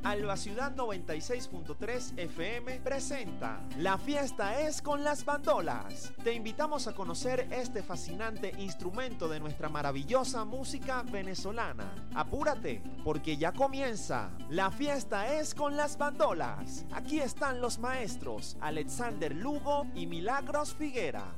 Alba Ciudad 96.3 FM presenta La fiesta es con las bandolas. Te invitamos a conocer este fascinante instrumento de nuestra maravillosa música venezolana. Apúrate, porque ya comienza. La fiesta es con las bandolas. Aquí están los maestros Alexander Lugo y Milagros Figuera.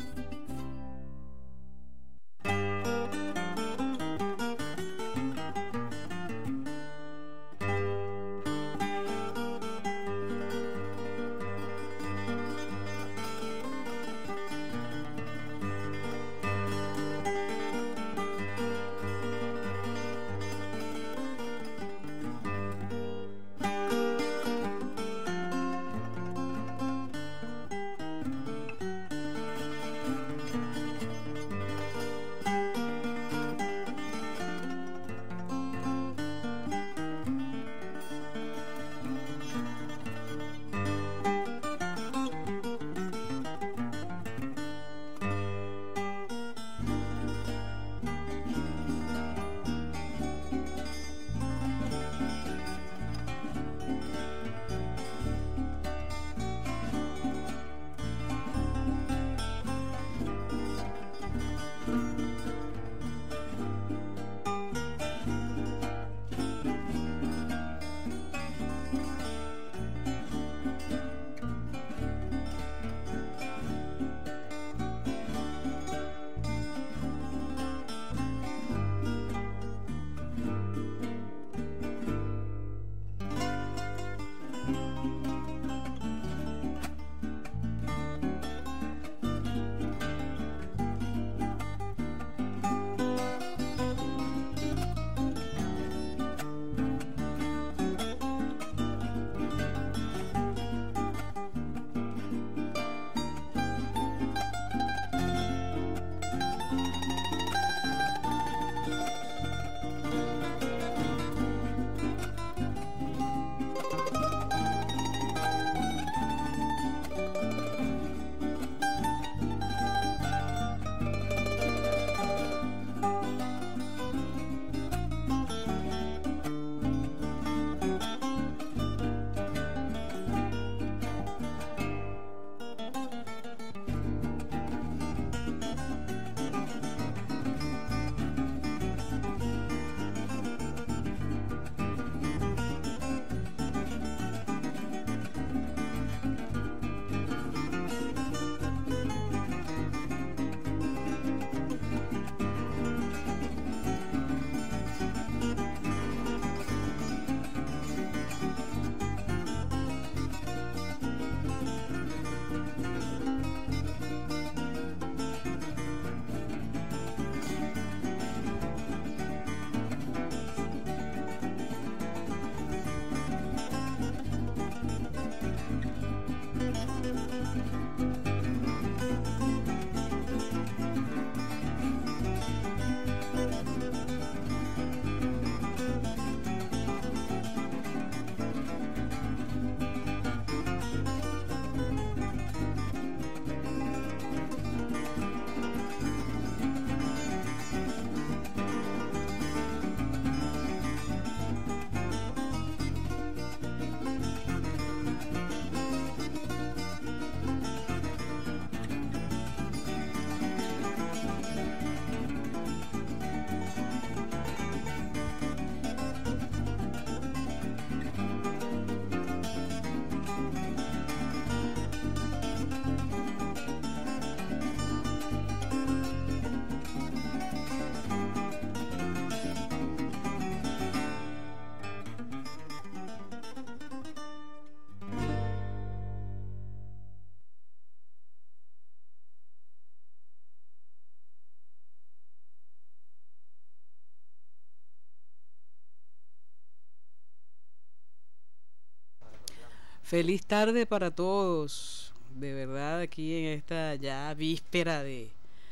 Feliz tarde para todos, de verdad, aquí en esta ya víspera de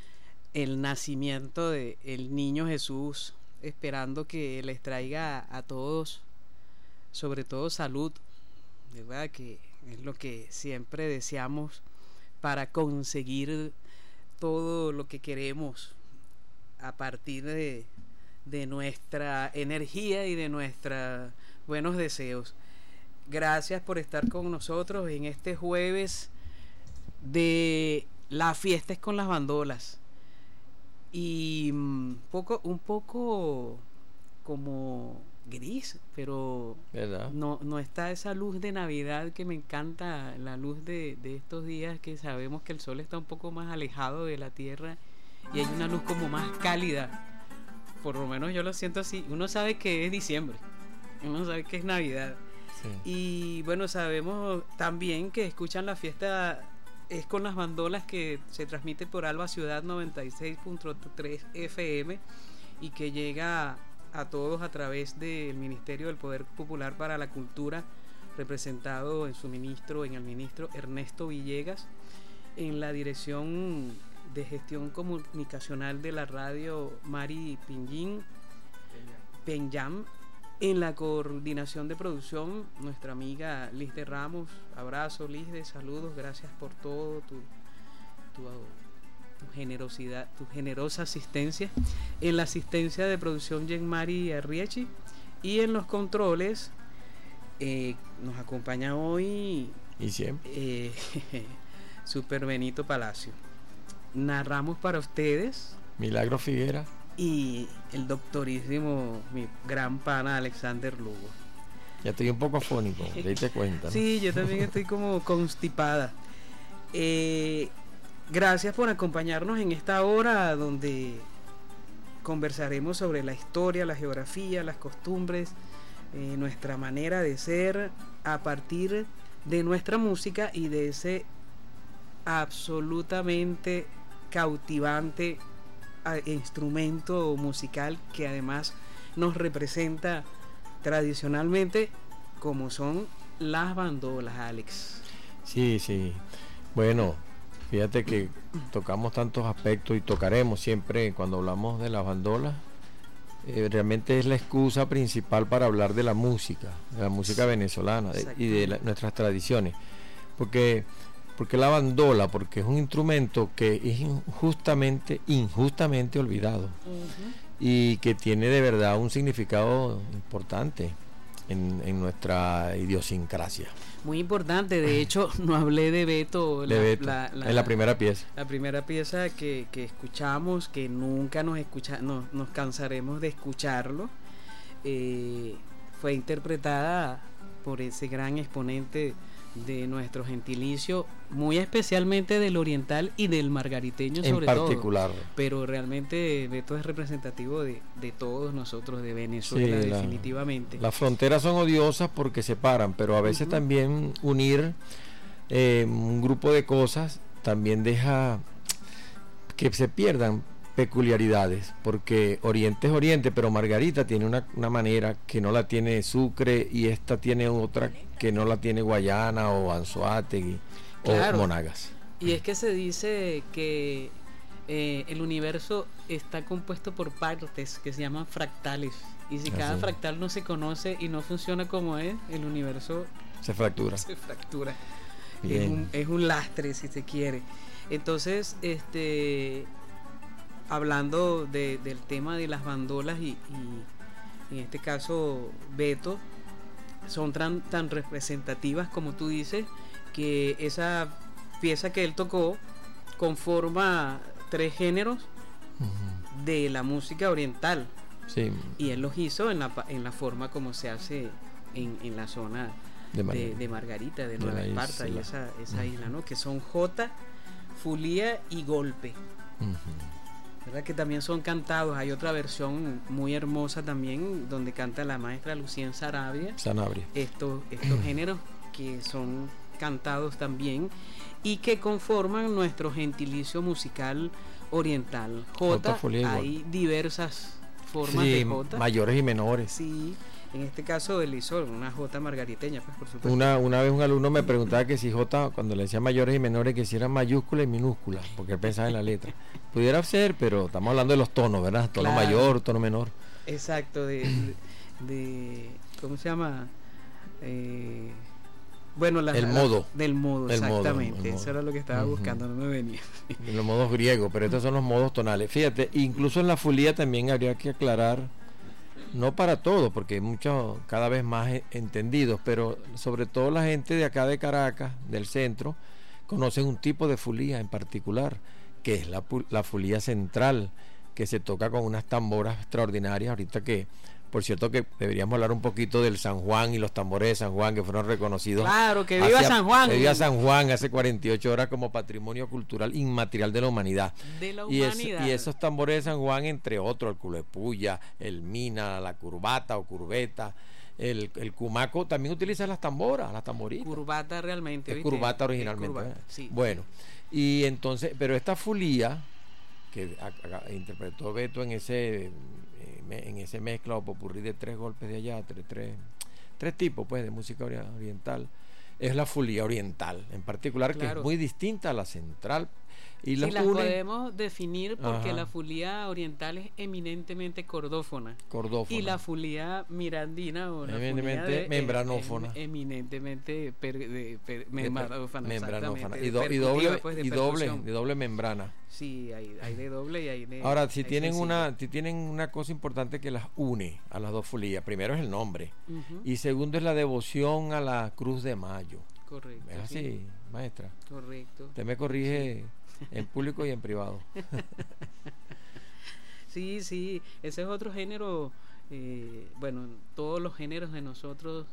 el nacimiento de el niño Jesús, esperando que les traiga a todos, sobre todo salud, de verdad que es lo que siempre deseamos para conseguir todo lo que queremos a partir de nuestra energía y de nuestra buenos deseos. Gracias por estar con nosotros en este jueves de La Fiesta es con las Bandolas. Y un poco como gris, pero no está esa luz de Navidad que me encanta, la luz de estos días que sabemos que el sol está un poco más alejado de la tierra y hay una luz como más cálida. Por lo menos yo lo siento así. Uno sabe que es diciembre, uno sabe que es Navidad. Sí. Y bueno, sabemos también que escuchan La Fiesta es con las Bandolas, que se transmite por Alba Ciudad 96.3 FM y que llega a todos a través del Ministerio del Poder Popular para la Cultura, representado en el ministro Ernesto Villegas, en la dirección de gestión comunicacional de la radio Mari Penyam, en la coordinación de producción nuestra amiga Liz de Ramos. Abrazo, Liz, de saludos, gracias por todo tu generosidad, tu generosa asistencia. En la asistencia de producción Jean-Mari Arriechi, y en los controles nos acompaña hoy y siempre Super Benito Palacio. Narramos para ustedes Milagro Figuera y el doctorísimo, mi gran pana Alexander Lugo. Ya estoy un poco afónico, te diste cuenta, ¿no? Sí, yo también estoy como constipada. Gracias por acompañarnos en esta hora donde conversaremos sobre la historia, la geografía, las costumbres, nuestra manera de ser a partir de nuestra música y de ese absolutamente cautivante instrumento musical que además nos representa tradicionalmente, como son las bandolas, Alex. Sí. Bueno, fíjate que tocamos tantos aspectos y tocaremos siempre cuando hablamos de las bandolas. Realmente es la excusa principal para hablar de la música venezolana y de nuestras tradiciones. Porque la bandola, porque es un instrumento que es injustamente olvidado, y que tiene de verdad un significado importante en nuestra idiosincrasia. Muy importante. De hecho, no hablé de Beto, en la primera pieza. La primera pieza que escuchamos, que nunca nos cansaremos de escucharlo, fue interpretada por ese gran exponente de nuestro gentilicio, muy especialmente del oriental y del margariteño sobre todo. En particular. Pero realmente Beto es representativo de todos nosotros, de Venezuela, sí, definitivamente. Las fronteras son odiosas porque separan, pero a veces también unir un grupo de cosas también deja que se pierdan peculiaridades, porque Oriente es Oriente, pero Margarita tiene una manera que no la tiene Sucre, y esta tiene otra que no la tiene Guayana o Anzoátegui, claro, o Monagas. Y es que se dice que el universo está compuesto por partes que se llaman fractales, y si cada fractal no se conoce y no funciona como es, el universo se fractura. Es un lastre, si se quiere. Entonces, hablando del tema de las bandolas y en este caso Beto, son tan representativas como tú dices, que esa pieza que él tocó conforma 3 géneros de la música oriental, sí, y él los hizo en la forma como se hace en la zona de Margarita, de Nueva Esparta, y esa isla, ¿no? Que son jota, fulía y golpe. ¿Verdad? Que también son cantados. Hay otra versión muy hermosa también donde canta la maestra Lucien Sanabria. Estos géneros que son cantados también y que conforman nuestro gentilicio musical oriental. Jota, hay diversas formas de jota, mayores y menores. Sí, en este caso él hizo una jota margariteña, pues, por supuesto. Una vez un alumno me preguntaba que si jota, cuando le decía mayores y menores, que si eran mayúsculas y minúsculas, porque él pensaba en la letra. Pudiera ser, pero estamos hablando de los tonos, ¿verdad? Tono mayor, tono menor. Exacto, de ¿cómo se llama? Bueno, modo. Del modo, exactamente. Eso era lo que estaba buscando, no me venía. Los modos griegos, pero estos son los modos tonales. Fíjate, incluso en la fulía también habría que aclarar no para todos, porque hay muchos cada vez más entendidos, pero sobre todo la gente de acá de Caracas, del centro, conocen un tipo de fulía en particular, que es la fulía central, que se toca con unas tamboras extraordinarias. Ahorita que, por cierto, que deberíamos hablar un poquito del San Juan y los tambores de San Juan, que fueron reconocidos. Claro, que viva San Juan. Que viva San Juan hace 48 horas como patrimonio cultural inmaterial de la humanidad. Y esos tambores de San Juan, entre otros, el culepuya, el mina, la curbata o curveta, el cumaco, también utiliza las tamboras, las tamboritas. Curbata realmente. Es curbata originalmente. Curbata, sí. Bueno, y entonces, pero esta fulía que interpretó Beto en ese mezcla o popurrí de 3 golpes de allá, tres tipos pues de música oriental, es la fulía oriental en particular, claro, que es muy distinta a la central. Y las podemos definir porque la fulía oriental es eminentemente cordófona. Y la fulía mirandina o la eminentemente membranófona. Eminentemente membranófona. Y doble membrana. Sí, hay de doble y hay de. Ahora, si tienen una cosa importante que las une a las dos fulías, primero es el nombre, y segundo es la devoción a la Cruz de Mayo. Correcto. ¿Es así, sí, maestra? Correcto. Usted me corrige. Sí. En público y en privado. Sí, ese es otro género. Bueno, todos los géneros de nosotros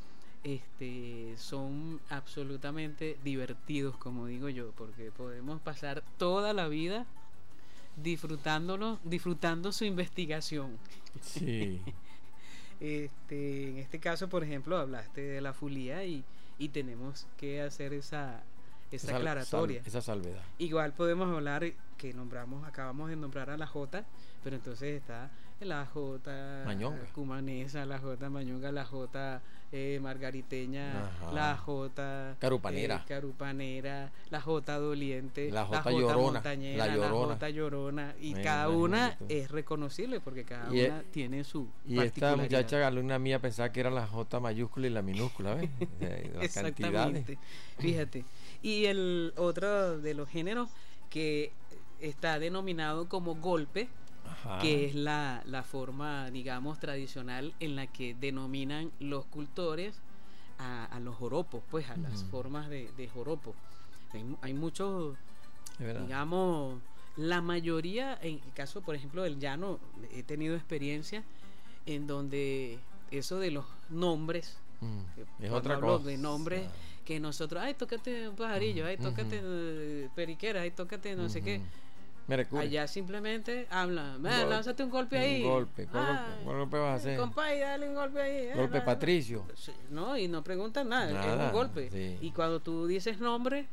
son absolutamente divertidos, como digo yo, porque podemos pasar toda la vida disfrutando su investigación. Sí. En este caso, por ejemplo, hablaste de la fulía y tenemos que hacer esa aclaratoria, esa salvedad. Igual podemos hablar que acabamos de nombrar a la Jota, pero entonces está la Jota cumanesa, la Jota mañonga, la Jota margariteña, la Jota carupanera, la Jota doliente, la Jota llorona, montañera, la Jota llorona, y cada una es reconocible porque cada una tiene su particularidad. Esta muchacha alumna mía pensaba que era la J mayúscula y la minúscula, ¿ves? Exactamente. Fíjate. Y el otro de los géneros que está denominado como golpe, que es la forma, digamos, tradicional en la que denominan los cultores a los joropos, pues a las formas de joropo. Hay muchos, digamos, la mayoría, en el caso, por ejemplo, del llano, he tenido experiencia en donde eso de los nombres, es otra cosa. De nombres que nosotros, tócate un pajarillo, tócate periquera, tócate no sé qué. Allá simplemente habla, lánzate un golpe ahí. ¿Qué golpe vas a hacer? Compadre, dale un golpe ahí. Golpe Patricio. Sí, no, y no preguntan nada, es un golpe. Sí. Y cuando tú dices nombre.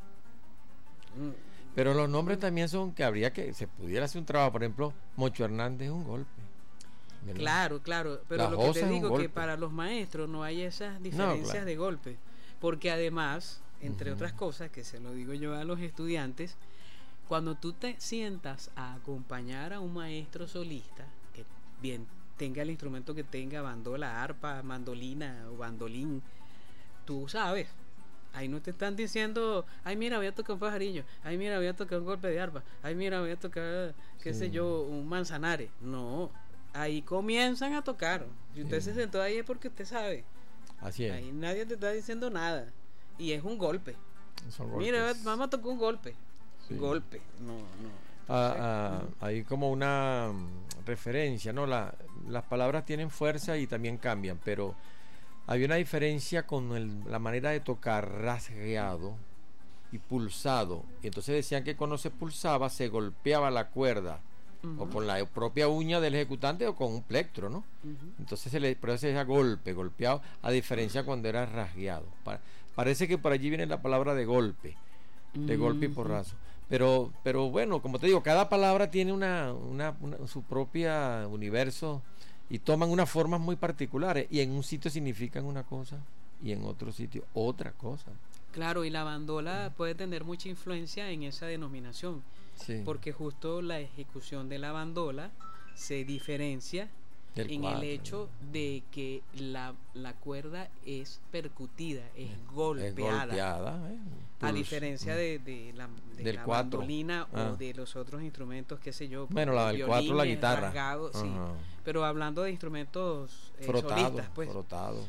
Pero los nombres también son que se pudiera hacer un trabajo. Por ejemplo, Mocho Hernández es un golpe. ¿Verdad? Claro. Pero lo que te digo es que para los maestros no hay esas diferencias de golpe. Porque además, entre otras cosas, que se lo digo yo a los estudiantes, cuando tú te sientas a acompañar a un maestro solista, que bien tenga el instrumento que tenga, bandola, arpa, mandolina o bandolín, tú sabes, ahí no te están diciendo, mira, voy a tocar un pajarillo, mira, voy a tocar un golpe de arpa, mira, voy a tocar, qué sé yo, un manzanares. No, ahí comienzan a tocar. Si usted se sentó ahí es porque usted sabe. Así es. Ahí nadie te está diciendo nada. Y es un golpe. Mira, vamos a tocar un golpe. Sí. Golpe. No. Hay como una referencia, ¿no? Las palabras tienen fuerza y también cambian, pero hay una diferencia con la manera de tocar rasgueado y pulsado. Y entonces decían que cuando se pulsaba se golpeaba la cuerda. O con la propia uña del ejecutante o con un plectro, ¿no? Entonces por eso se decía golpeado, a diferencia cuando era rasgueado. Parece que por allí viene la palabra de golpe y porrazo. Pero bueno, como te digo, cada palabra tiene su propia universo y toman unas formas muy particulares, y en un sitio significan una cosa y en otro sitio otra cosa. Claro, y la bandola puede tener mucha influencia en esa denominación. Sí. Porque justo la ejecución de la bandola se diferencia en el hecho de que la cuerda es percutida, es golpeada, a diferencia de la mandolina o de los otros instrumentos, qué sé yo. Bueno, la del 4, la guitarra. Rasgado, sí. Pero hablando de instrumentos solistas, pues. Frotado.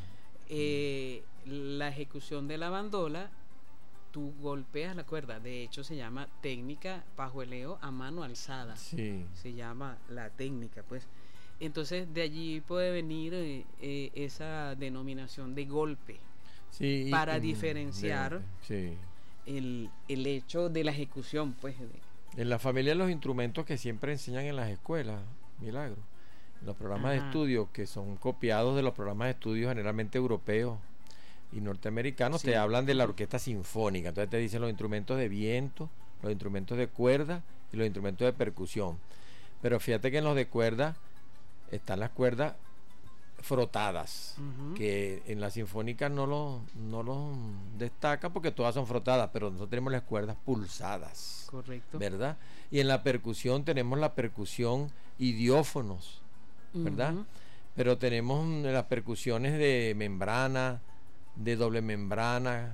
La ejecución de la bandola, tú golpeas la cuerda. De hecho, se llama técnica pajueleo a mano alzada. Sí. Se llama la técnica, pues. Entonces, de allí puede venir esa denominación de golpe. Sí, para diferenciar el hecho de la ejecución, pues. En la familia, los instrumentos que siempre enseñan en las escuelas, Milagro, los programas de estudio, que son copiados de los programas de estudio generalmente europeos y norteamericanos, te hablan de la orquesta sinfónica. Entonces te dicen los instrumentos de viento, los instrumentos de cuerda y los instrumentos de percusión. Pero fíjate que en los de cuerda están las cuerdas frotadas, que en la sinfónica no lo destaca porque todas son frotadas, pero nosotros tenemos las cuerdas pulsadas. Correcto. ¿Verdad? Y en la percusión tenemos la percusión idiófonos, ¿verdad? Pero tenemos las percusiones de membrana, de doble membrana,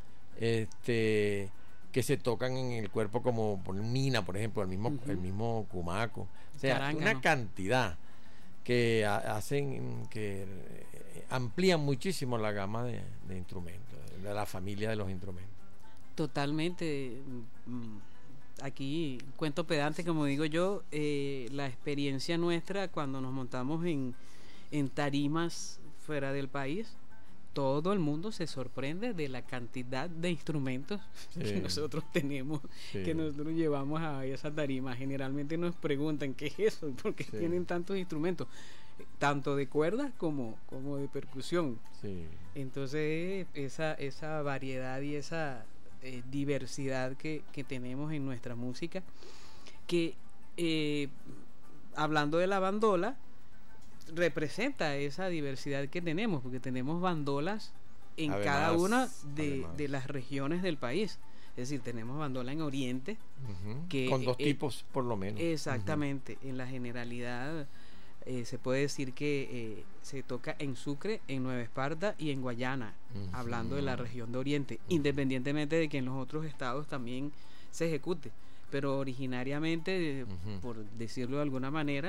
que se tocan en el cuerpo como por Nina, por ejemplo, el mismo cumaco. O sea, Carángano. Una cantidad que hacen, que amplían muchísimo la gama de instrumentos, de la familia de los instrumentos. Totalmente. Aquí, cuento pedante, como digo yo, la experiencia nuestra cuando nos montamos en tarimas fuera del país, todo el mundo se sorprende de la cantidad de instrumentos que nosotros tenemos, que nosotros llevamos a esa tarima. Generalmente nos preguntan qué es eso, por qué tienen tantos instrumentos, tanto de cuerdas como de percusión. Entonces esa variedad y esa diversidad que tenemos en nuestra música, que hablando de la bandola, representa esa diversidad que tenemos, porque tenemos bandolas en cada una de las regiones del país. Es decir, tenemos bandola en Oriente, que con dos tipos por lo menos. Exactamente. En la generalidad se puede decir que se toca en Sucre, en Nueva Esparta y en Guayana, hablando de la región de Oriente, independientemente de que en los otros estados también se ejecute. Pero originariamente, por decirlo de alguna manera,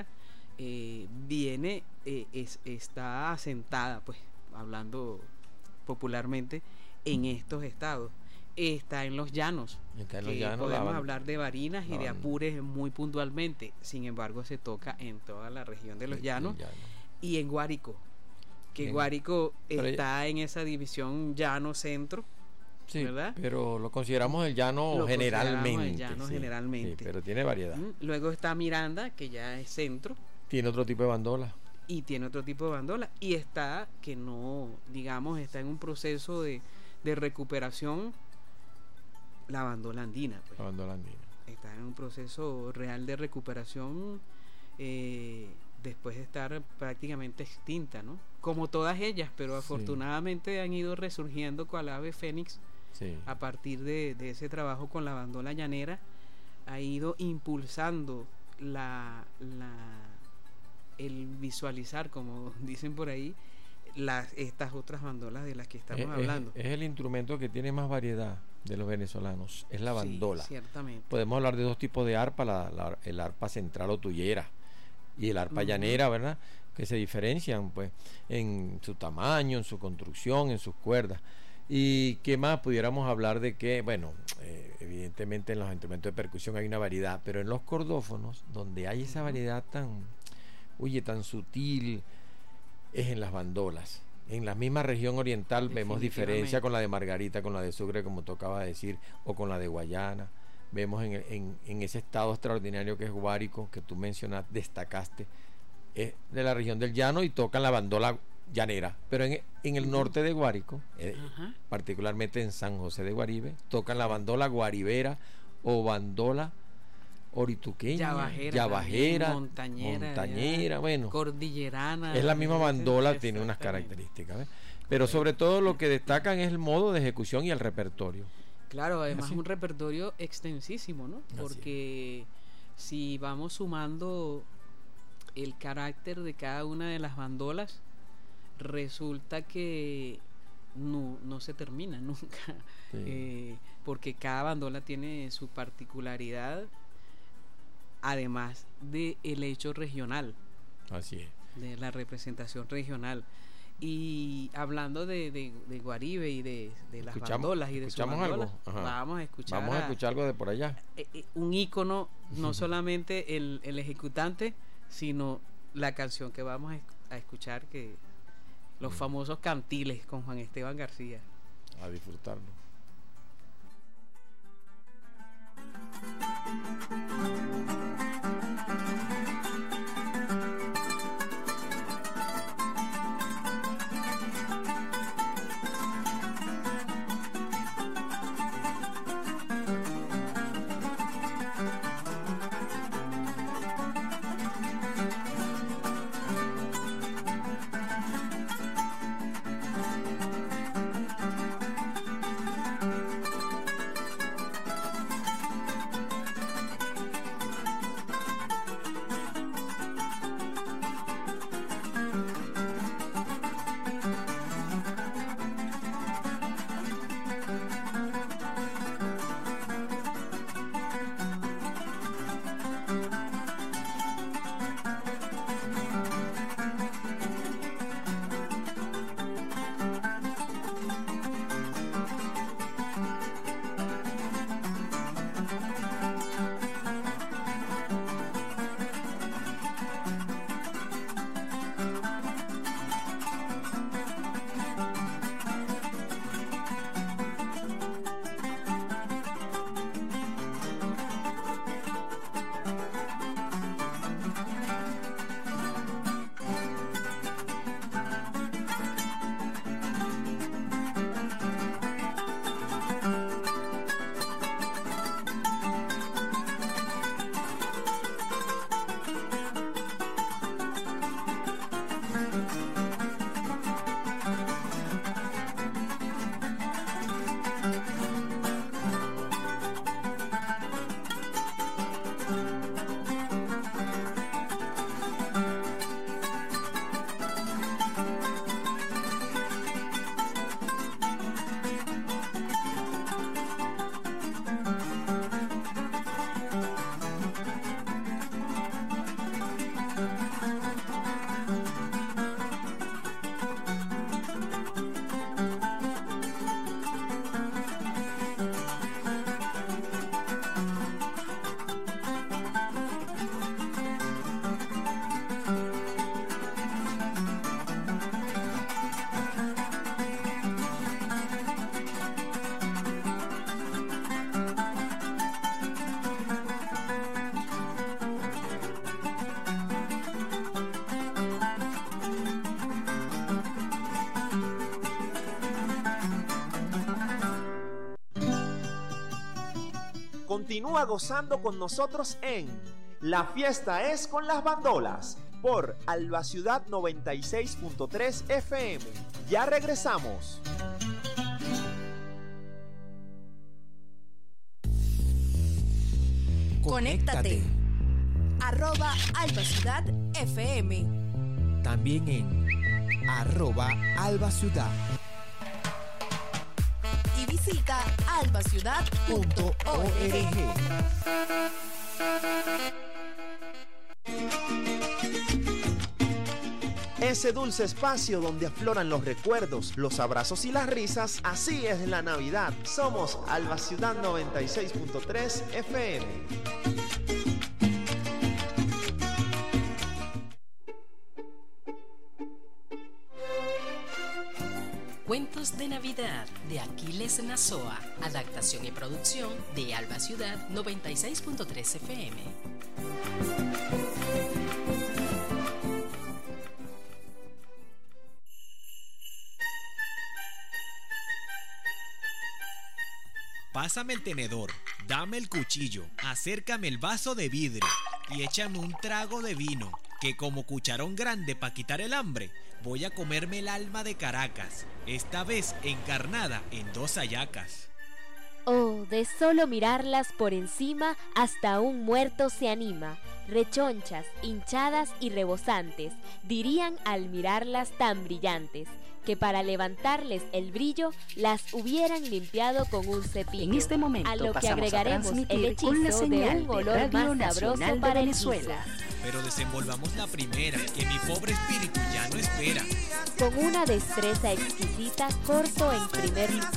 está asentada, pues, hablando popularmente, en estos estados. Está en los llanos. Podemos hablar de Barinas y de Apures muy puntualmente. Sin embargo, se toca en toda la región de los llanos y en Guárico, que Guárico está en esa división llano-centro. Sí, ¿verdad? Pero lo consideramos el llano generalmente. Sí, pero tiene variedad. Luego está Miranda, que ya es centro. Tiene otro tipo de bandola. Y tiene otro tipo de bandola. Y está, que no, digamos, está en un proceso de recuperación, la bandola andina. Pues. La bandola andina. Está en un proceso real de recuperación después de estar prácticamente extinta, ¿no? Como todas ellas, pero afortunadamente han ido resurgiendo cual ave fénix. A partir de ese trabajo con la bandola llanera, ha ido impulsando el visualizar, como dicen por ahí, estas otras bandolas de las que estamos hablando. Es el instrumento que tiene más variedad de los venezolanos, es la bandola. Ciertamente. Podemos hablar de dos tipos de arpa, el arpa central o tuyera y el arpa llanera, ¿verdad? Que se diferencian pues en su tamaño, en su construcción, en sus cuerdas. ¿Y qué más pudiéramos hablar de que, bueno, evidentemente en los instrumentos de percusión hay una variedad, pero en los cordófonos, donde hay esa variedad tan sutil, es en las bandolas. En la misma región oriental vemos diferencia con la de Margarita, con la de Sucre, como tocaba decir, o con la de Guayana. Vemos en ese estado extraordinario que es Guárico, que tú mencionaste, destacaste, es de la región del llano y tocan la bandola llanera, pero en el norte de Guárico, particularmente en San José de Guaribe, tocan la bandola guaribera o bandola orituqueña, yabajera, montañera, bueno, cordillerana, es la misma bandola, tiene unas características, ¿ves? Pero sobre todo lo que destacan es el modo de ejecución y el repertorio. Claro, además un repertorio extensísimo, ¿no? Porque si vamos sumando el carácter de cada una de las bandolas resulta que no se termina nunca, sí. Porque cada bandola tiene su particularidad, además de el hecho regional. Así es. De la representación regional. Y hablando de Guaribe y de las bandolas y de sus bandolas, vamos a escuchar algo de por allá. Un ícono, no solamente el ejecutante, sino la canción que vamos a escuchar, que los famosos cantiles con Juan Esteban García. A disfrutarlo. Continúa gozando con nosotros en La Fiesta es con las Bandolas por Alba Ciudad 96.3 FM. Ya regresamos. Conéctate. @Alba Ciudad FM. También en @Alba Ciudad. Y visita albaciudad.org. Ese dulce espacio donde afloran los recuerdos, los abrazos y las risas, así es la Navidad. Somos Alba Ciudad 96.3 FM. Cuentos de Navidad de Aquiles Nazoa, adaptación y producción de Alba Ciudad 96.3 FM. Pásame el tenedor, dame el cuchillo, acércame el vaso de vidrio y échame un trago de vino, que como cucharón grande para quitar el hambre, voy a comerme el alma de Caracas, esta vez encarnada en 2 hallacas. Oh, de solo mirarlas por encima, hasta un muerto se anima. Rechonchas, hinchadas y rebosantes, dirían al mirarlas tan brillantes, que para levantarles el brillo, las hubieran limpiado con un cepillo. En este momento a lo que pasamos agregaremos a transmitir el hechizo con la de señal un de olor Radio más Nacional sabroso de para Venezuela. Pero desenvolvamos la primera, que mi pobre espíritu ya no espera. Con una destreza exquisita, corto en primer lugar.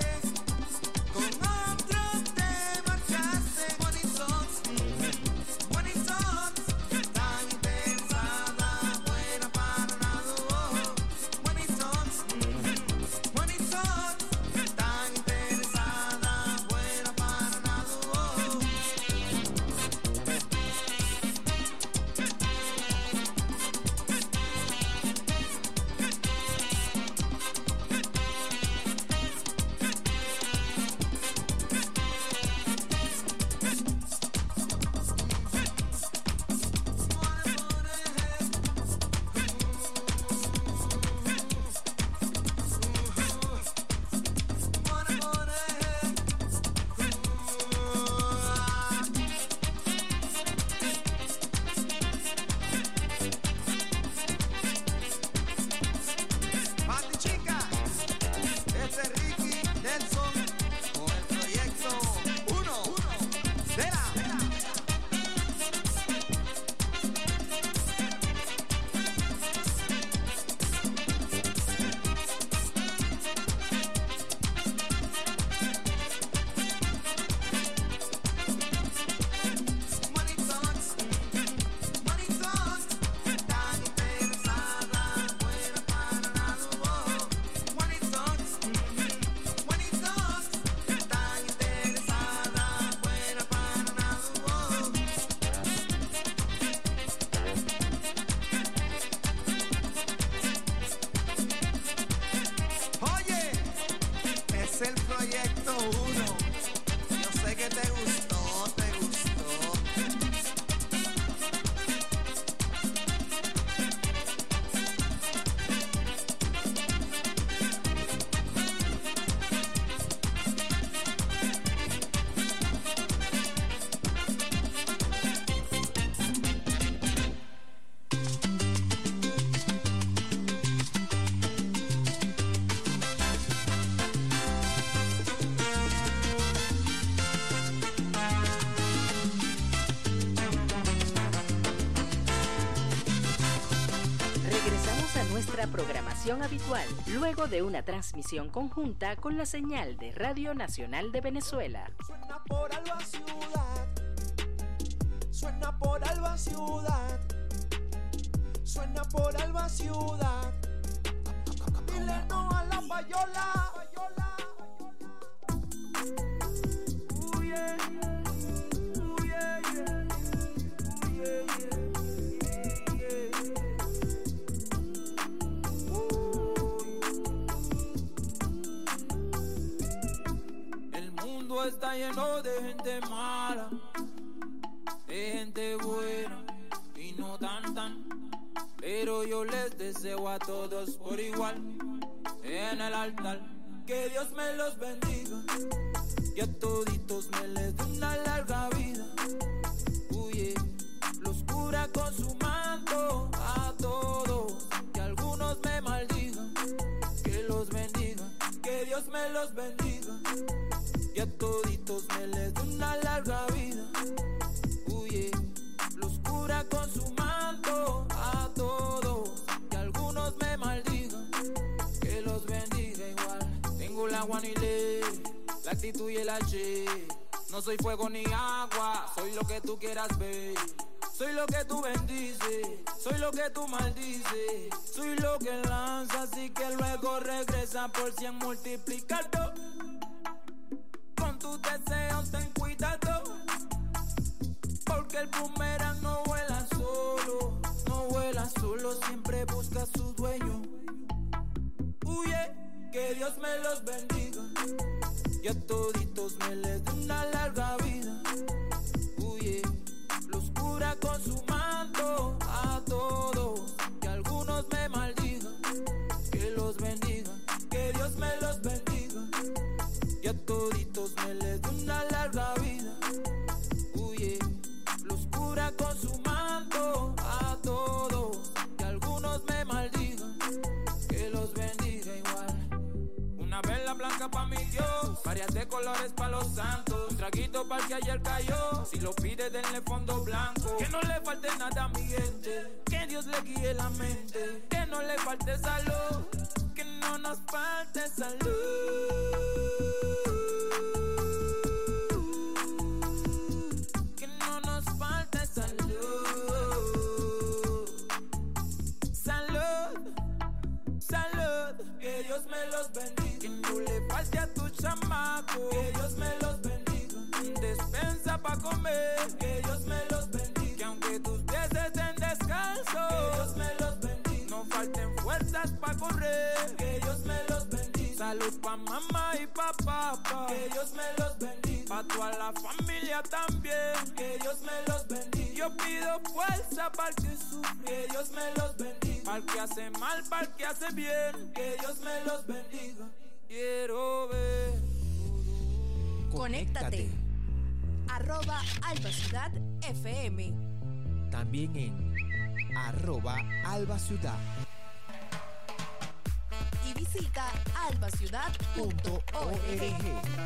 Programación habitual, luego de una transmisión conjunta con la señal de Radio Nacional de Venezuela. Suena por Alba Ciudad, suena por Alba Ciudad, suena por Alba Ciudad. Dile no a la payola. Está lleno de gente mala, de gente buena y no tan, pero yo les deseo a todos por igual en el altar, que Dios me los bendiga y a toditos me les dé una larga vida. Uy, los cura con su manto a todos, que algunos me maldigan, que los bendiga, que Dios me los bendiga y a toditos me les dé una larga vida. Uy, los cura con su manto a todos, que algunos me maldigan, que los bendiga igual. Tengo la guanile, la actitud y el H. No soy fuego ni agua, soy lo que tú quieras ver. Soy lo que tú bendices, soy lo que tú maldices. Soy lo que lanzas y que luego regresa por 100 multiplicado. Con tus deseos ten cuidado, porque el boomerang no vuela solo, no vuela solo, siempre busca a su dueño. Huye, que Dios me los bendiga y a toditos me les dé una larga vida. Huye, los cura con su manto a todos, que algunos me maldigan, que los bendiga, que Dios me los bendiga y a toditos me les música pa' mi Dios. Varias de colores pa' los santos. Un traguito pa' el que ayer cayó. Si lo pide, denle fondo blanco. Que no le falte nada a mi gente. Que Dios le guíe la mente. Que no le falte salud. Que no nos falte salud. Que no nos falte salud. Salud, salud. Que Dios me los bendiga. Que no le falte a tu chamaco. Que Dios me los bendiga. Despensa pa' comer. Que Dios me los bendiga. Que aunque tus pies estén descalzos. Que Dios me los bendiga. No falten fuerzas pa' correr. Que Dios me los bendiga. Salud pa' mamá y pa' papá. Que Dios me los bendiga. Pa' toda la familia también. Que Dios me los bendiga. Yo pido fuerza para el que sufre. Que Dios me los bendiga. Para el que hace mal, para el que hace bien. Que Dios me los bendiga. Quiero ver. Conéctate. @AlbaCiudadFM. También en @AlbaCiudad. Y visita albaciudad.org.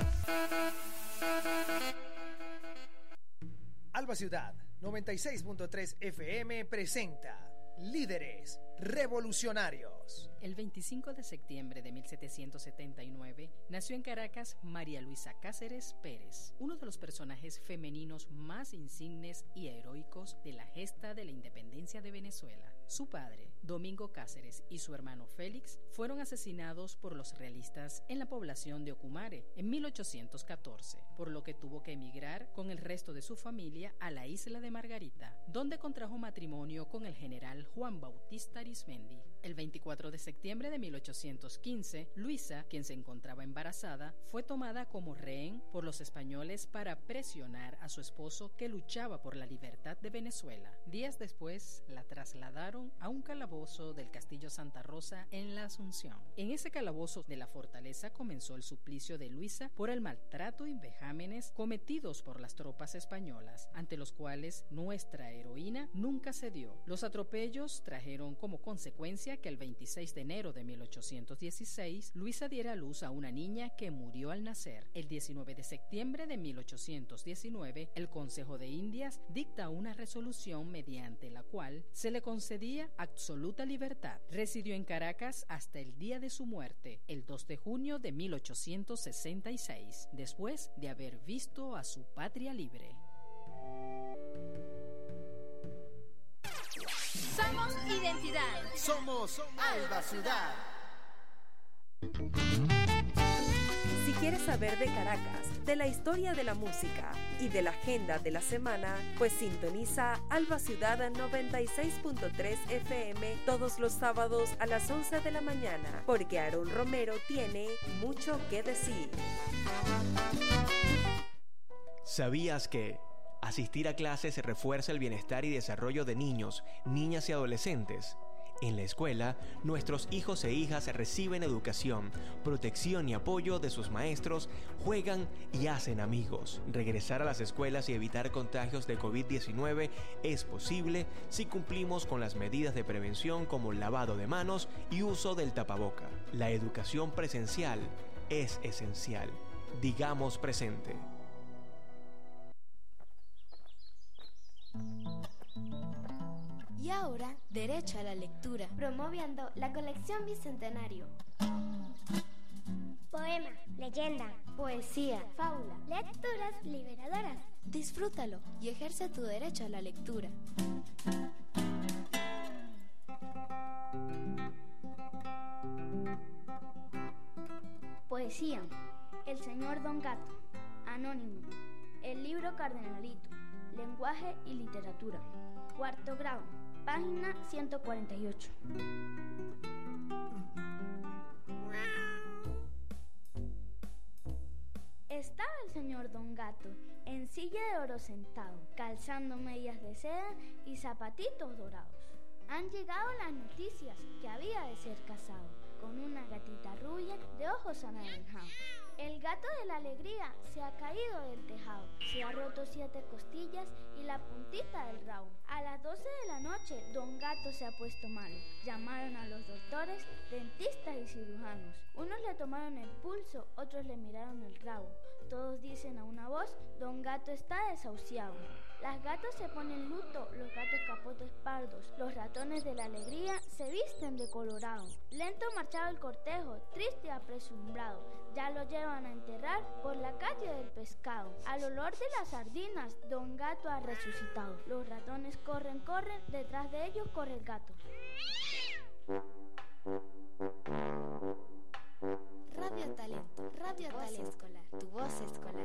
Alba Ciudad 96.3 FM presenta Líderes Revolucionarios. El 25 de septiembre de 1779 nació en Caracas María Luisa Cáceres Pérez, uno de los personajes femeninos más insignes y heroicos de la gesta de la independencia de Venezuela. Su padre, Domingo Cáceres, y su hermano Félix fueron asesinados por los realistas en la población de Ocumare en 1814, por lo que tuvo que emigrar con el resto de su familia a la isla de Margarita, donde contrajo matrimonio con el general Juan Bautista Arismendi. El 24 de septiembre de 1815, Luisa, quien se encontraba embarazada, fue tomada como rehén por los españoles para presionar a su esposo que luchaba por la libertad de Venezuela. Días después, la trasladaron a un calabozo del Castillo Santa Rosa en la Asunción. En ese calabozo de la fortaleza comenzó el suplicio de Luisa por el maltrato y vejámenes cometidos por las tropas españolas, ante los cuales nuestra heroína nunca cedió. Los atropellos trajeron como consecuencia que el 26 de enero de 1816 Luisa diera a luz a una niña que murió al nacer. El 19 de septiembre de 1819 el Consejo de Indias dicta una resolución mediante la cual se le concedía absoluta libertad. Residió en Caracas hasta el día de su muerte, el 2 de junio de 1866, después de haber visto a su patria libre. Somos identidad. Somos Alba Ciudad. Si quieres saber de Caracas, de la historia de la música y de la agenda de la semana, pues sintoniza Alba Ciudad 96.3 FM todos los sábados a las 11 de la mañana, porque Aarón Romero tiene mucho que decir. ¿Sabías que asistir a clases refuerza el bienestar y desarrollo de niños, niñas y adolescentes? En la escuela, nuestros hijos e hijas reciben educación, protección y apoyo de sus maestros, juegan y hacen amigos. Regresar a las escuelas y evitar contagios de COVID-19 es posible si cumplimos con las medidas de prevención como lavado de manos y uso del tapaboca. La educación presencial es esencial. Digamos presente. Y ahora, derecho a la lectura, promoviendo la colección Bicentenario. Poema, leyenda, poesía, fábula, lecturas liberadoras. Disfrútalo y ejerce tu derecho a la lectura. Poesía, El señor Don Gato, Anónimo, El libro Cardenalito, Lenguaje y literatura, cuarto grado, página 148. Estaba el señor Don Gato en silla de oro sentado, calzando medias de seda y zapatitos dorados. Han llegado las noticias que había de ser casado con una gatita rubia de ojos anaranjados. El gato gato de la alegría se ha caído del tejado, se ha roto 7 costillas y la puntita del rabo. A las 12 de la noche, Don Gato se ha puesto malo. Llamaron a los doctores, dentistas y cirujanos. Unos le tomaron el pulso, otros le miraron el rabo. Todos dicen a una voz, Don Gato está desahuciado. Las gatas se ponen luto, los gatos capotes pardos, los ratones de la alegría se visten de colorado. Lento marchaba el cortejo, triste y apresurado, ya lo llevan a enterrar por la calle del pescado. Al olor de las sardinas, Don Gato ha resucitado. Los ratones corren, corren, detrás de ellos corre el gato. Radio Talento, Radio Talento Escolar, tu voz escolar.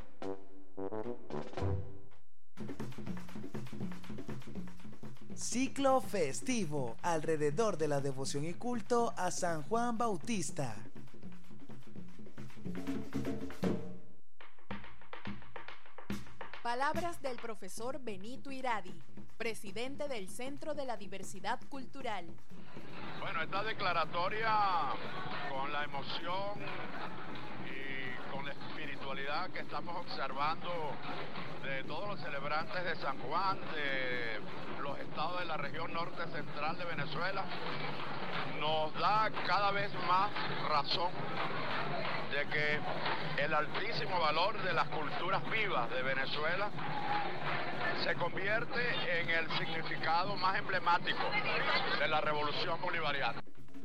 Ciclo festivo alrededor de la devoción y culto a San Juan Bautista. Palabras del profesor Benito Iradi, presidente del Centro de la Diversidad Cultural. Bueno, esta declaratoria, con la emoción y con la espiritualidad que estamos observando de todos los celebrantes de San Juan, de los estados de la región norte central de Venezuela, nos da cada vez más razón de que el altísimo valor de las culturas vivas de Venezuela se convierte en el significado más emblemático de la revolución bolivariana.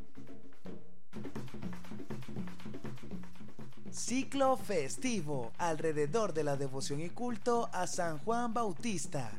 Ciclo festivo alrededor de la devoción y culto a San Juan Bautista.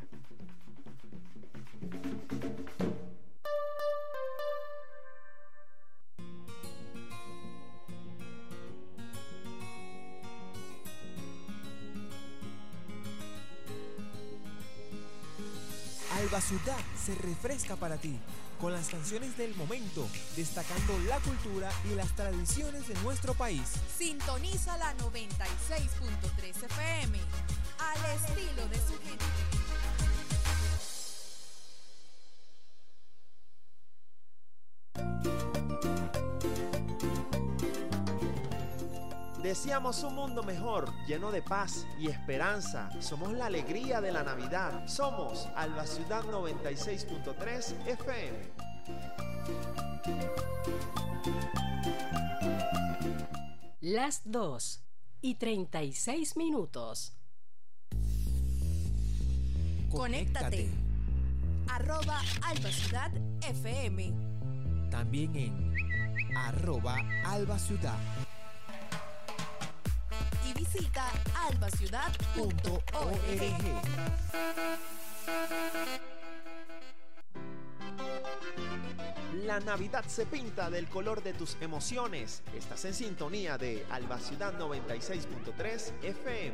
Alba Ciudad se refresca para ti, con las canciones del momento, destacando la cultura y las tradiciones de nuestro país. Sintoniza la 96.3 FM, al estilo de su gente. Deseamos un mundo mejor, lleno de paz y esperanza. Somos la alegría de la Navidad. Somos Alba Ciudad 96.3 FM. Las 2:36. Conéctate. @AlbaCiudadFM. También en @AlbaCiudad. Y visita albaciudad.org. La Navidad se pinta del color de tus emociones. Estás en sintonía de Alba Ciudad 96.3 FM.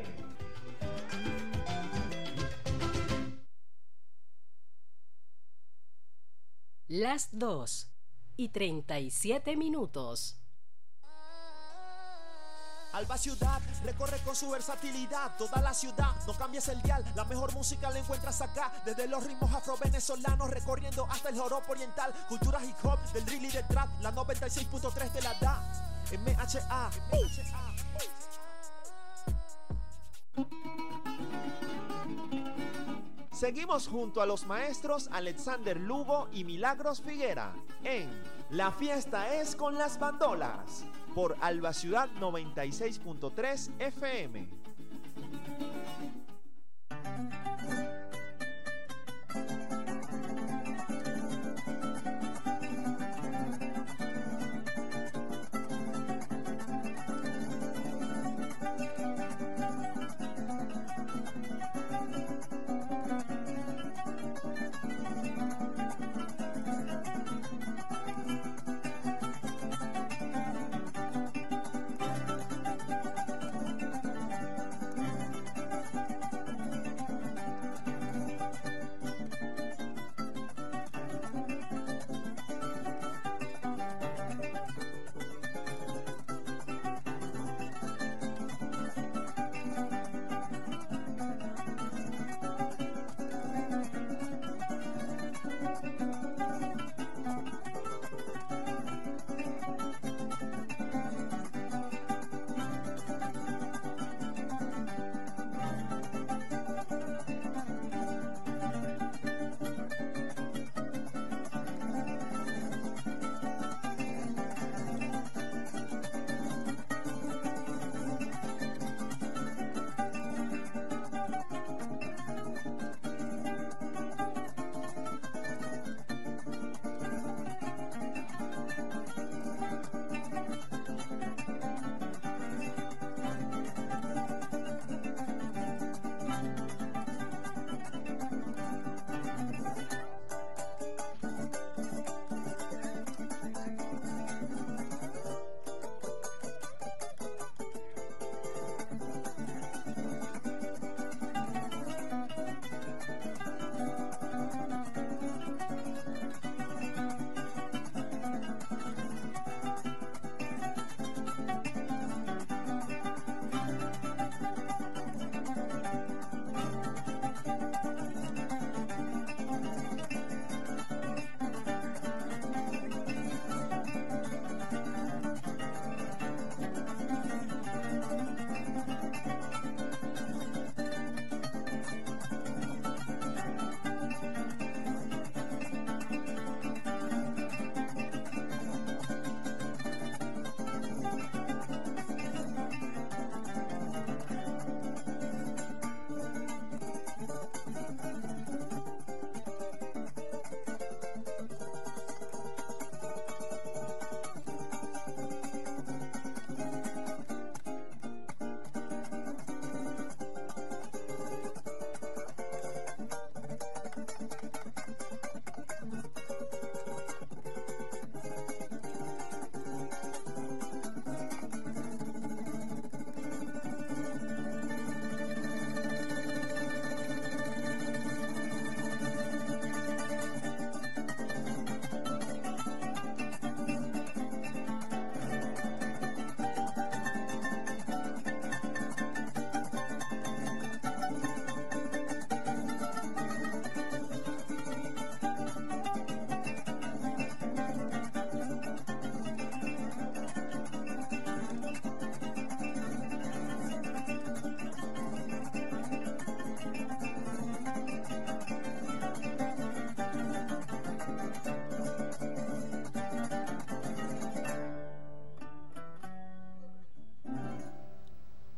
Las 2:37. Alba Ciudad recorre con su versatilidad toda la ciudad, no cambies el dial, la mejor música la encuentras acá, desde los ritmos afro-venezolanos recorriendo hasta el joropo oriental, cultura hip hop, del drill y del trap, la 96.3 de la da, MHA. Seguimos junto a los maestros Alexander Lugo y Milagros Figuera en La Fiesta es con las Bandolas por Alba Ciudad 96.3 FM.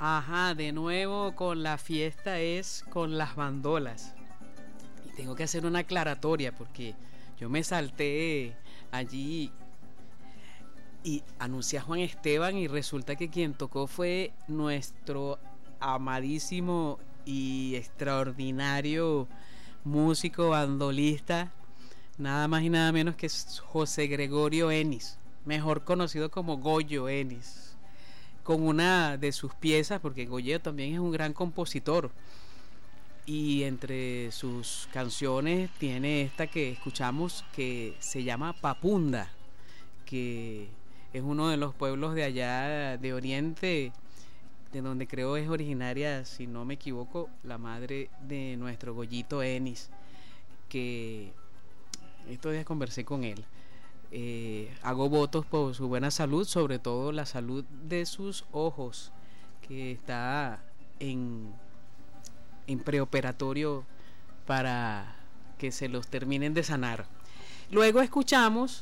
Ajá, de nuevo con la fiesta es con las bandolas. Y tengo que hacer una aclaratoria porque yo me salté allí y anuncié a Juan Esteban y resulta que quien tocó fue nuestro amadísimo y extraordinario músico bandolista, nada más y nada menos que José Gregorio Enis, mejor conocido como Goyo Enis, con una de sus piezas, porque Goyo también es un gran compositor, y entre sus canciones tiene esta que escuchamos que se llama Papunda, que es uno de los pueblos de allá de Oriente, de donde creo es originaria, si no me equivoco, la madre de nuestro Goyito Enis, que estos días conversé con él. Hago votos por su buena salud, sobre todo la salud de sus ojos, que está en preoperatorio para que se los terminen de sanar. Luego escuchamos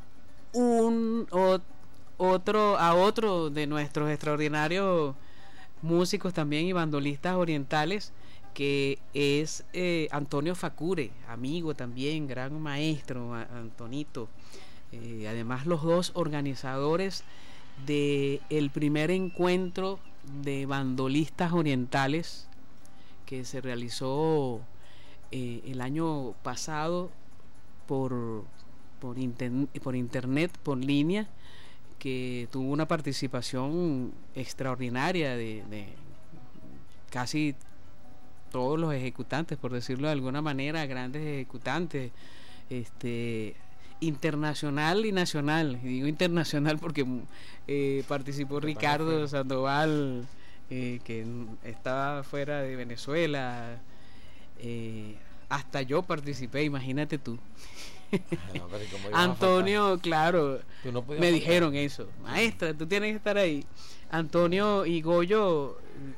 otro de nuestros extraordinarios músicos también y bandolistas orientales, que es Antonio Facure, amigo también, gran maestro, Antonito. Además, los dos organizadores de el primer encuentro de bandolistas orientales que se realizó el año pasado por internet, por línea, que tuvo una participación extraordinaria de casi todos los ejecutantes, por decirlo de alguna manera, grandes ejecutantes, internacional y nacional. Y digo internacional porque participó Ricardo Sandoval, que estaba fuera de Venezuela, hasta yo participé, imagínate tú. Antonio, claro, me dijeron eso, maestra, tú tienes que estar ahí. Antonio y Goyo,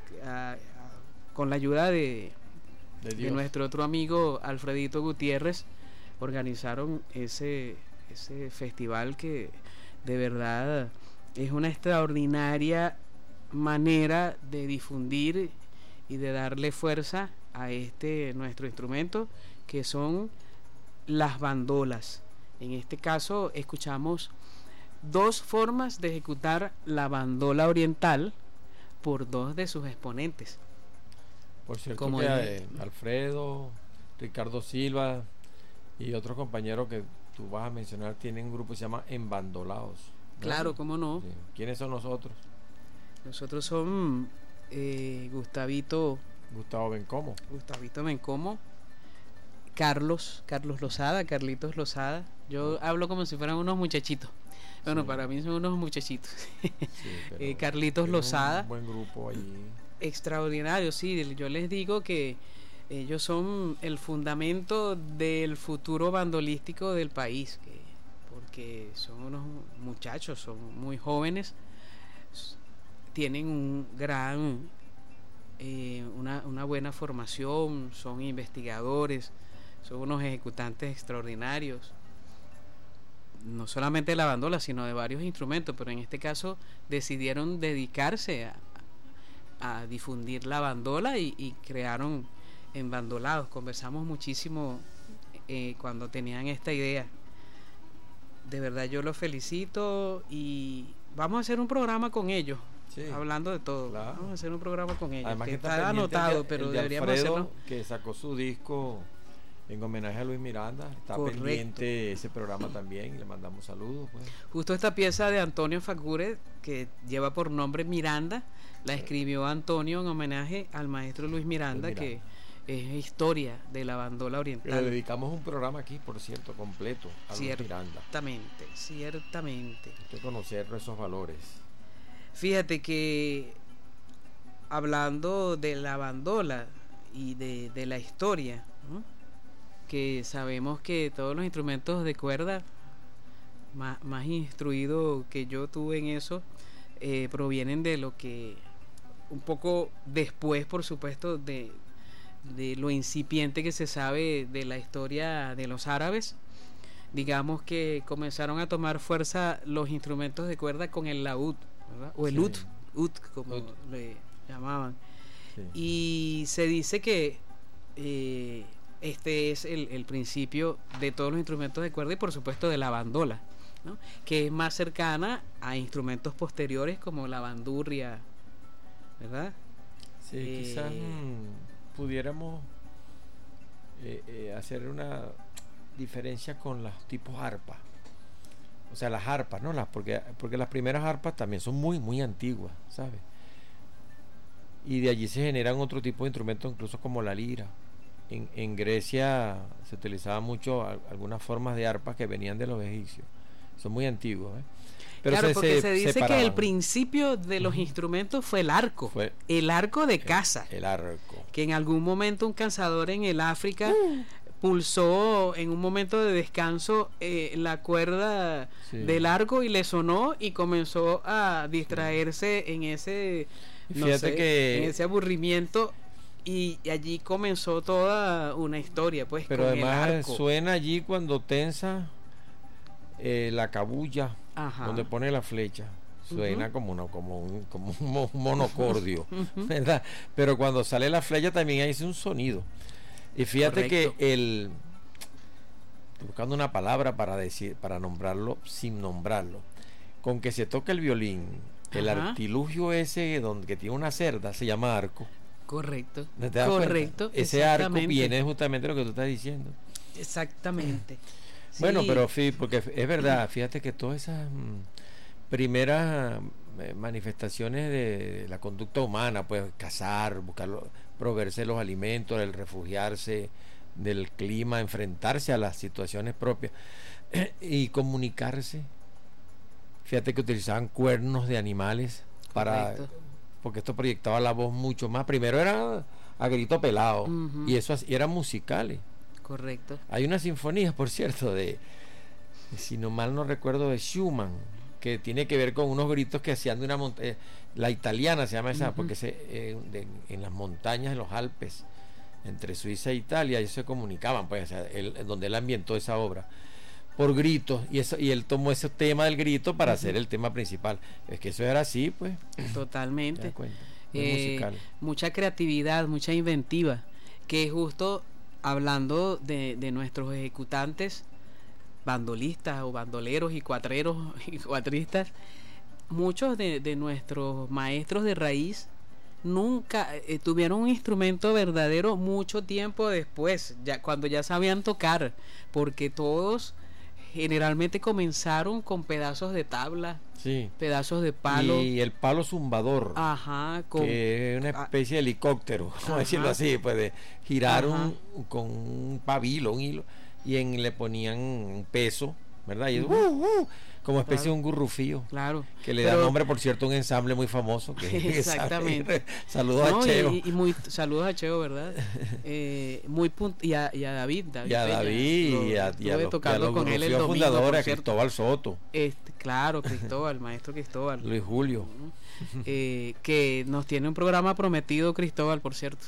con la ayuda de nuestro otro amigo Alfredito Gutiérrez, organizaron ese festival que de verdad es una extraordinaria manera de difundir y de darle fuerza a nuestro instrumento, que son las bandolas. En este caso escuchamos dos formas de ejecutar la bandola oriental por dos de sus exponentes. Por cierto, como que Alfredo, Ricardo Silva y otros compañeros que tú vas a mencionar tienen un grupo que se llama Embandolados, ¿no? Claro, cómo no. Sí. ¿Quiénes son nosotros? Nosotros son Gustavo Bencomo, Carlitos Lozada. Yo hablo como si fueran unos muchachitos. Bueno, sí, para mí son unos muchachitos. Sí, Carlitos Lozada. Un buen grupo allí. Extraordinario, sí. Yo les digo que ellos son el fundamento del futuro bandolístico del país, porque son unos muchachos, son muy jóvenes, tienen un gran una buena formación, son investigadores, son unos ejecutantes extraordinarios, no solamente de la bandola sino de varios instrumentos, pero en este caso decidieron dedicarse a difundir la bandola y crearon Embandolados. Conversamos muchísimo cuando tenían esta idea. De verdad yo los felicito y vamos a hacer un programa con ellos. Sí, hablando de todo, claro. Vamos a hacer un programa con ellos. Además que está anotado, pero deberíamos hacerlo. Que sacó su disco en homenaje a Luis Miranda, está correcto, pendiente ese programa también, le mandamos saludos, pues. Justo esta pieza de Antonio Facure, que lleva por nombre Miranda, la escribió Antonio en homenaje al maestro Luis Miranda, que es historia de la bandola oriental. Le dedicamos un programa aquí, por cierto, completo a Luis Miranda. Ciertamente. Hay que conocer esos valores. Fíjate que hablando de la bandola y de la historia, ¿no? Que sabemos que todos los instrumentos de cuerda, más instruido que yo tuve en eso, provienen de lo que un poco después, por supuesto, de lo incipiente que se sabe de la historia de los árabes. Digamos que comenzaron a tomar fuerza los instrumentos de cuerda con el laúd, ¿verdad? O el ud, como le llamaban. Sí. Y se dice que este es el principio de todos los instrumentos de cuerda y por supuesto de la bandola, ¿no? Que es más cercana a instrumentos posteriores como la bandurria, ¿verdad? Sí, quizás pudiéramos hacer una diferencia con los tipos arpas. O sea, las arpas, ¿no? Porque las primeras arpas también son muy, muy antiguas, ¿sabes? Y de allí se generan otro tipo de instrumentos, incluso como la lira. En Grecia se utilizaban mucho algunas formas de arpas que venían de los egipcios. Son muy antiguos, ¿eh? Pero claro, porque se dice separaban. que el principio de los instrumentos fue el arco. El arco de caza. El arco. Que en algún momento un cazador en el África pulsó en un momento de descanso la cuerda del arco y le sonó y comenzó a distraerse en ese, en ese aburrimiento. Y allí comenzó toda una historia, pues. Pero con además el arco. suena allí cuando tensa la cabulla, donde pone la flecha. Suena como un monocordio, ¿verdad? Pero cuando sale la flecha también hay un sonido. Y fíjate que estoy buscando una palabra para nombrarlo sin nombrarlo. Con que se toca el violín, el artilugio ese que tiene una cerda se llama arco. Correcto. Correcto. Ese arco viene justamente de lo que tú estás diciendo. Exactamente. Bueno, sí. pero porque es verdad, fíjate que todas esas primeras manifestaciones de la conducta humana, pues cazar, proveerse los alimentos, el refugiarse del clima, enfrentarse a las situaciones propias y comunicarse. Fíjate que utilizaban cuernos de animales porque esto proyectaba la voz mucho más. Primero era a grito pelado y eso eran musicales. Correcto. Hay una sinfonía, por cierto, si no mal no recuerdo, de Schumann, que tiene que ver con unos gritos que hacían de una montaña, la italiana se llama esa, porque en las montañas, en los Alpes, entre Suiza e Italia, ellos se comunicaban, pues, o sea, donde él ambientó esa obra, por gritos, y él tomó ese tema del grito para hacer el tema principal. Es que eso era así, pues. Totalmente. ¿Te das cuenta? Musical. Mucha creatividad, mucha inventiva, que justo hablando de nuestros ejecutantes, bandolistas o bandoleros y cuatreros y cuatristas, muchos de nuestros maestros de raíz nunca tuvieron un instrumento verdadero mucho tiempo después, ya cuando ya sabían tocar, porque todos generalmente comenzaron con pedazos de tabla, pedazos de palo, y el palo zumbador, que es una especie de helicóptero, vamos a decirlo así, pues de girar con un pabilo, un hilo, y le ponían un peso, ¿verdad? Y como especie de un gurrufío, que le da nombre, por cierto, a un ensamble muy famoso, exactamente. Saludos a Cheo, saludos a Cheo, verdad. Y a David y a los gurrufíos fundadores, a Cristóbal Soto, Cristóbal, maestro Cristóbal, Luis Julio, que nos tiene un programa prometido, Cristóbal, por cierto.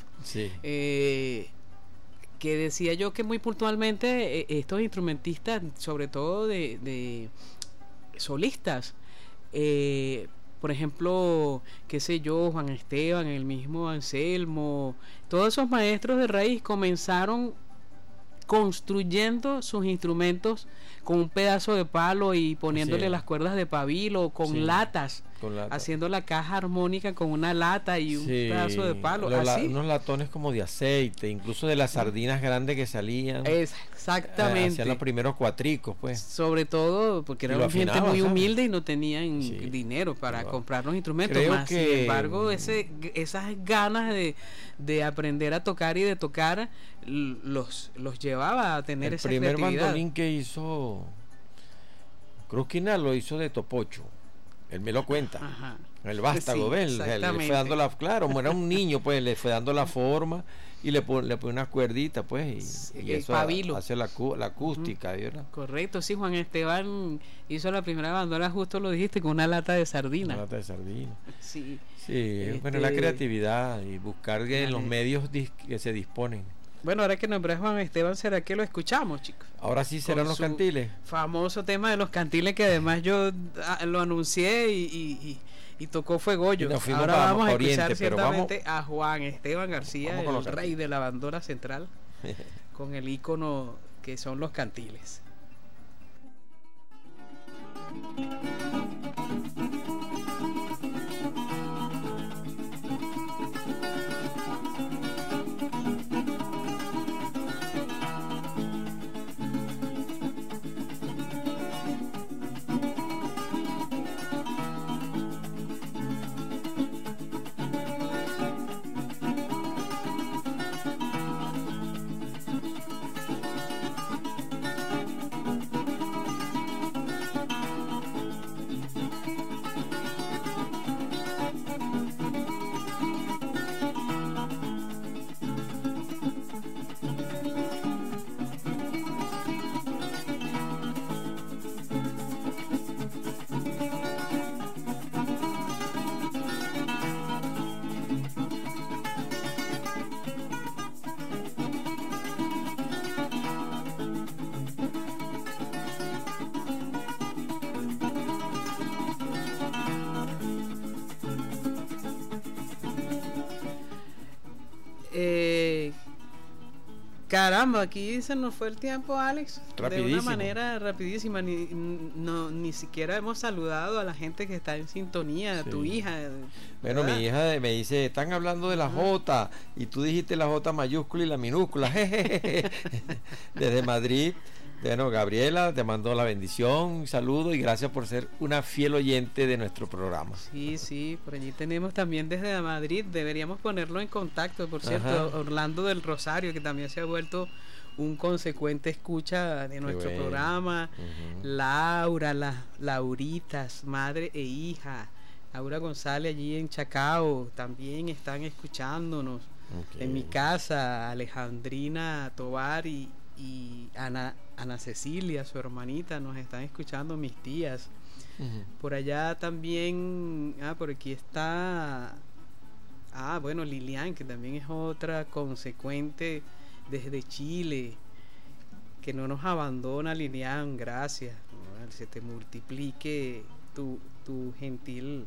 Que decía yo que muy puntualmente estos instrumentistas, sobre todo de solistas, por ejemplo, qué sé yo, Juan Esteban, el mismo Anselmo, todos esos maestros de raíz comenzaron construyendo sus instrumentos con un pedazo de palo y poniéndole las cuerdas de pabilo, con latas, haciendo la caja armónica con una lata y un pedazo de palo, unos latones como de aceite, incluso de las sardinas grandes que salían. Exactamente. Hacían los primeros cuatricos, pues. Sobre todo porque eran gente muy humilde y no tenían dinero para comprar los instrumentos. Sin embargo, esas ganas de aprender a tocar y de tocar los llevaba a tener esa creatividad. El primer bandolín que hizo Kruskinal lo hizo de topocho. Él me lo cuenta. El vástago, ¿ves? Le fue dando como era un niño, pues le fue dando la forma y le pone una cuerdita, pues, y eso pabilo. Hace la acústica, ¿verdad? Correcto, sí, Juan Esteban hizo la primera bandola, justo lo dijiste, con una lata de sardina. Una lata de sardina. Sí. Bueno, la creatividad y buscar en los medios que se disponen. Bueno, ahora que nombré a Juan Esteban, ¿será que lo escuchamos, chicos? Ahora sí serán los cantiles. Famoso tema de los cantiles que además yo lo anuncié y tocó Fuegollo. Ahora vamos a escuchar ciertamente a Juan Esteban García, el rey de la bandola central, con el ícono que son los cantiles. Caramba, aquí se nos fue el tiempo, Alex. Rapidísimo. De una manera rapidísima. Ni siquiera hemos saludado a la gente que está en sintonía, a tu hija. Bueno, ¿verdad? Mi hija me dice, están hablando de la J, y tú dijiste la J mayúscula y la minúscula. Desde Madrid. Bueno, Gabriela, te mando la bendición, un saludo y gracias por ser una fiel oyente de nuestro programa. Sí, por allí tenemos también desde Madrid, deberíamos ponerlo en contacto, por cierto, Orlando del Rosario, que también se ha vuelto un consecuente escucha de nuestro programa. Laura, las Lauritas, madre e hija, Laura González allí en Chacao, también están escuchándonos. En mi casa, Alejandrina Tobar y Ana Cecilia, su hermanita, nos están escuchando, mis tías. Por allá también, por aquí está, bueno, Lilian, que también es otra consecuente desde Chile, que no nos abandona, Lilian, gracias. Se te multiplique tu gentil.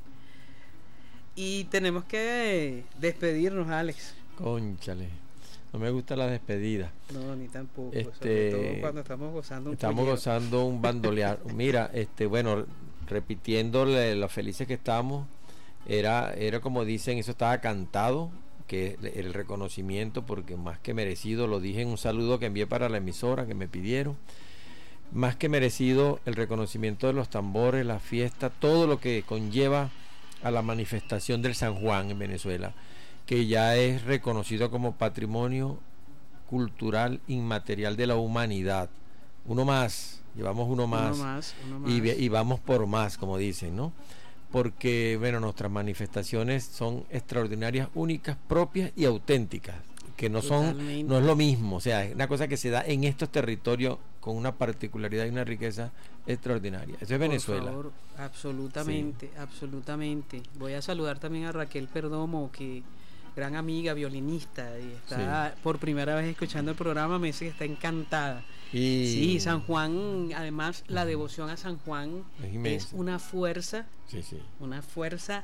Y tenemos que despedirnos, Alex. Cónchale. No me gusta la despedida. No, ni tampoco. Sobre todo cuando estamos gozando un bandolear. Mira, bueno, repitiendo lo felices que estamos, era como dicen, eso estaba cantado, que el reconocimiento, porque más que merecido, lo dije en un saludo que envié para la emisora que me pidieron, más que merecido el reconocimiento de los tambores, la fiesta, todo lo que conlleva a la manifestación del San Juan en Venezuela, que ya es reconocido como patrimonio cultural inmaterial de la humanidad. Uno más, llevamos uno más. Y vamos por más, como dicen, ¿no? Porque, bueno, nuestras manifestaciones son extraordinarias, únicas, propias y auténticas, que no es lo mismo, o sea, es una cosa que se da en estos territorios con una particularidad y una riqueza extraordinaria. Eso es Venezuela. Por favor, absolutamente. Voy a saludar también a Raquel Perdomo, que gran amiga, violinista, y está por primera vez escuchando el programa, me dice que está encantada. Sí, San Juan, además la devoción a San Juan es una fuerza, una fuerza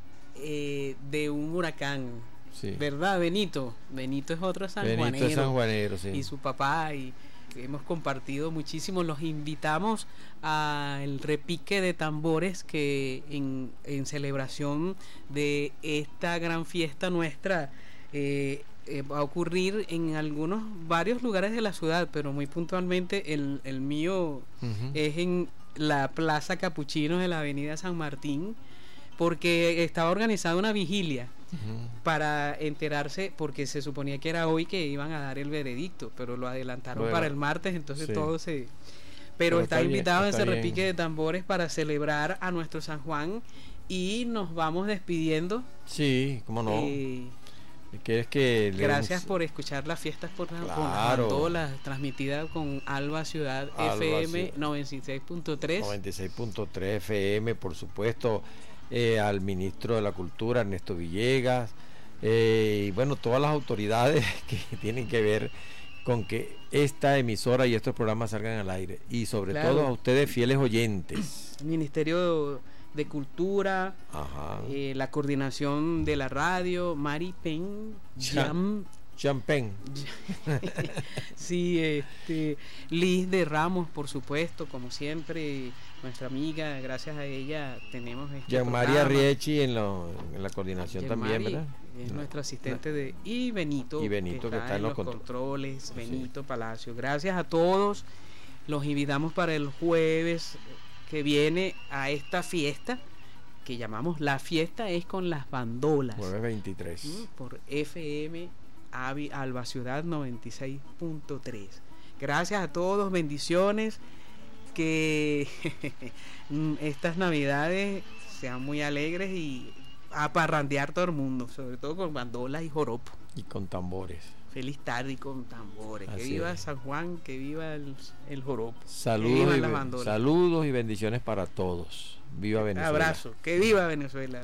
de un huracán, ¿verdad, Benito? Benito es otro sanjuanero, y su papá, y hemos compartido muchísimo. Los invitamos al repique de tambores que en celebración de esta gran fiesta nuestra va a ocurrir en varios lugares de la ciudad, pero muy puntualmente el mío es en la Plaza Capuchinos de la Avenida San Martín, porque estaba organizada una vigilia para enterarse, porque se suponía que era hoy que iban a dar el veredicto, pero lo adelantaron para el martes, entonces todo se... Pero está invitado ese repique de tambores para celebrar a nuestro San Juan, y nos vamos despidiendo. Sí, cómo no. Gracias por escuchar las fiestas por las bandolas, transmitida con Alba Ciudad FM 96.3. 96.3 FM, por supuesto. Al ministro de la Cultura, Ernesto Villegas, Y bueno, todas las autoridades que tienen que ver con que esta emisora y estos programas salgan al aire, y sobre todo a ustedes, fieles oyentes. El Ministerio de Cultura, la coordinación de la radio, Mari Pen, Champagne. Sí, Liz de Ramos, por supuesto, como siempre, nuestra amiga, gracias a ella tenemos María Riechi en la coordinación también, ¿verdad? Es nuestra asistente y Benito que está en los controles, Benito Palacio. Gracias a todos, los invitamos para el jueves que viene a esta fiesta que llamamos La Fiesta es con las Bandolas. Jueves 23. Por FM Alba Ciudad 96.3. Gracias a todos, bendiciones, que estas navidades sean muy alegres y a parrandear todo el mundo, sobre todo con bandolas y joropo. Y con tambores. Feliz tarde y con tambores. Así que viva San Juan, que viva el joropo. Saludos y bendiciones para todos. Viva Venezuela. Abrazo, que viva Venezuela.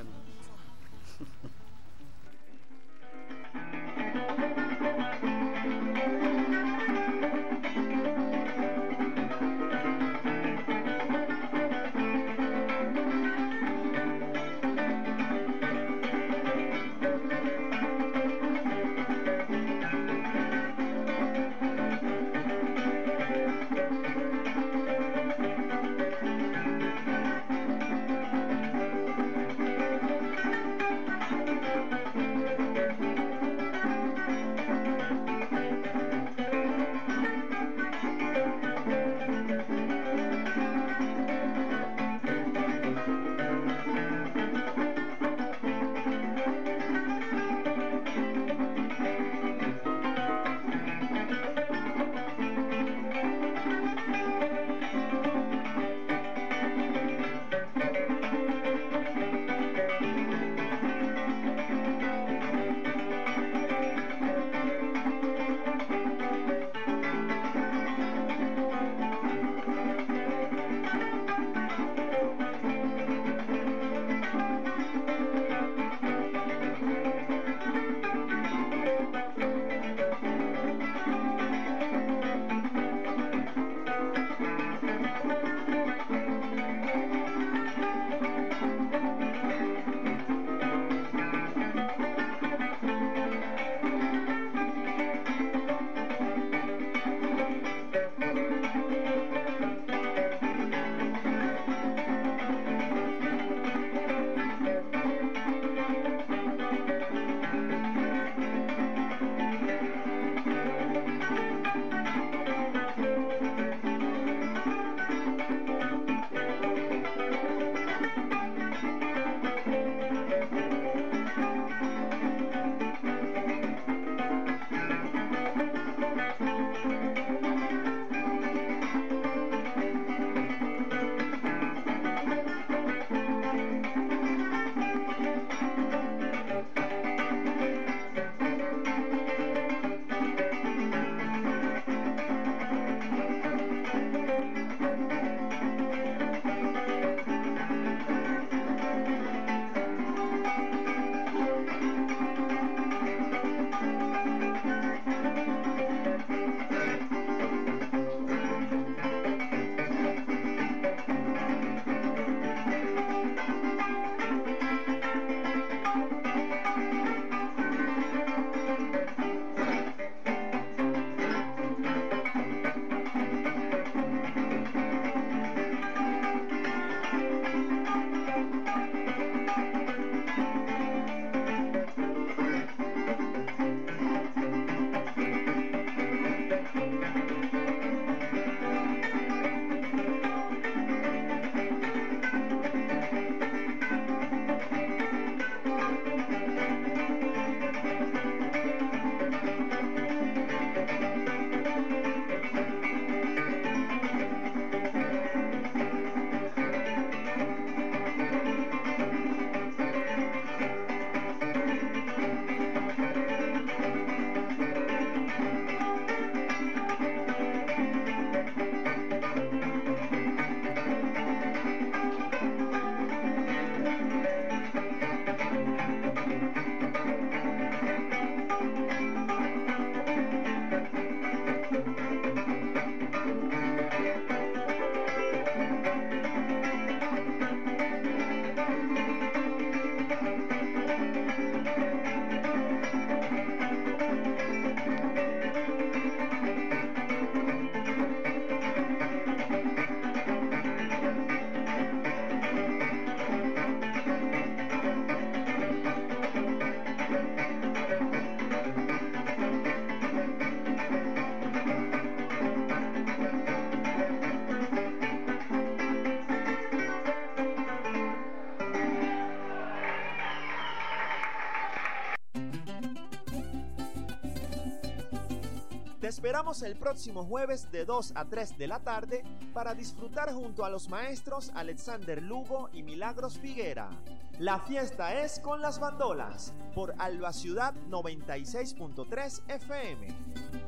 Te esperamos el próximo jueves de 2 a 3 de la tarde para disfrutar junto a los maestros Alexander Lugo y Milagros Figuera. La fiesta es con las bandolas por Alba Ciudad 96.3 FM.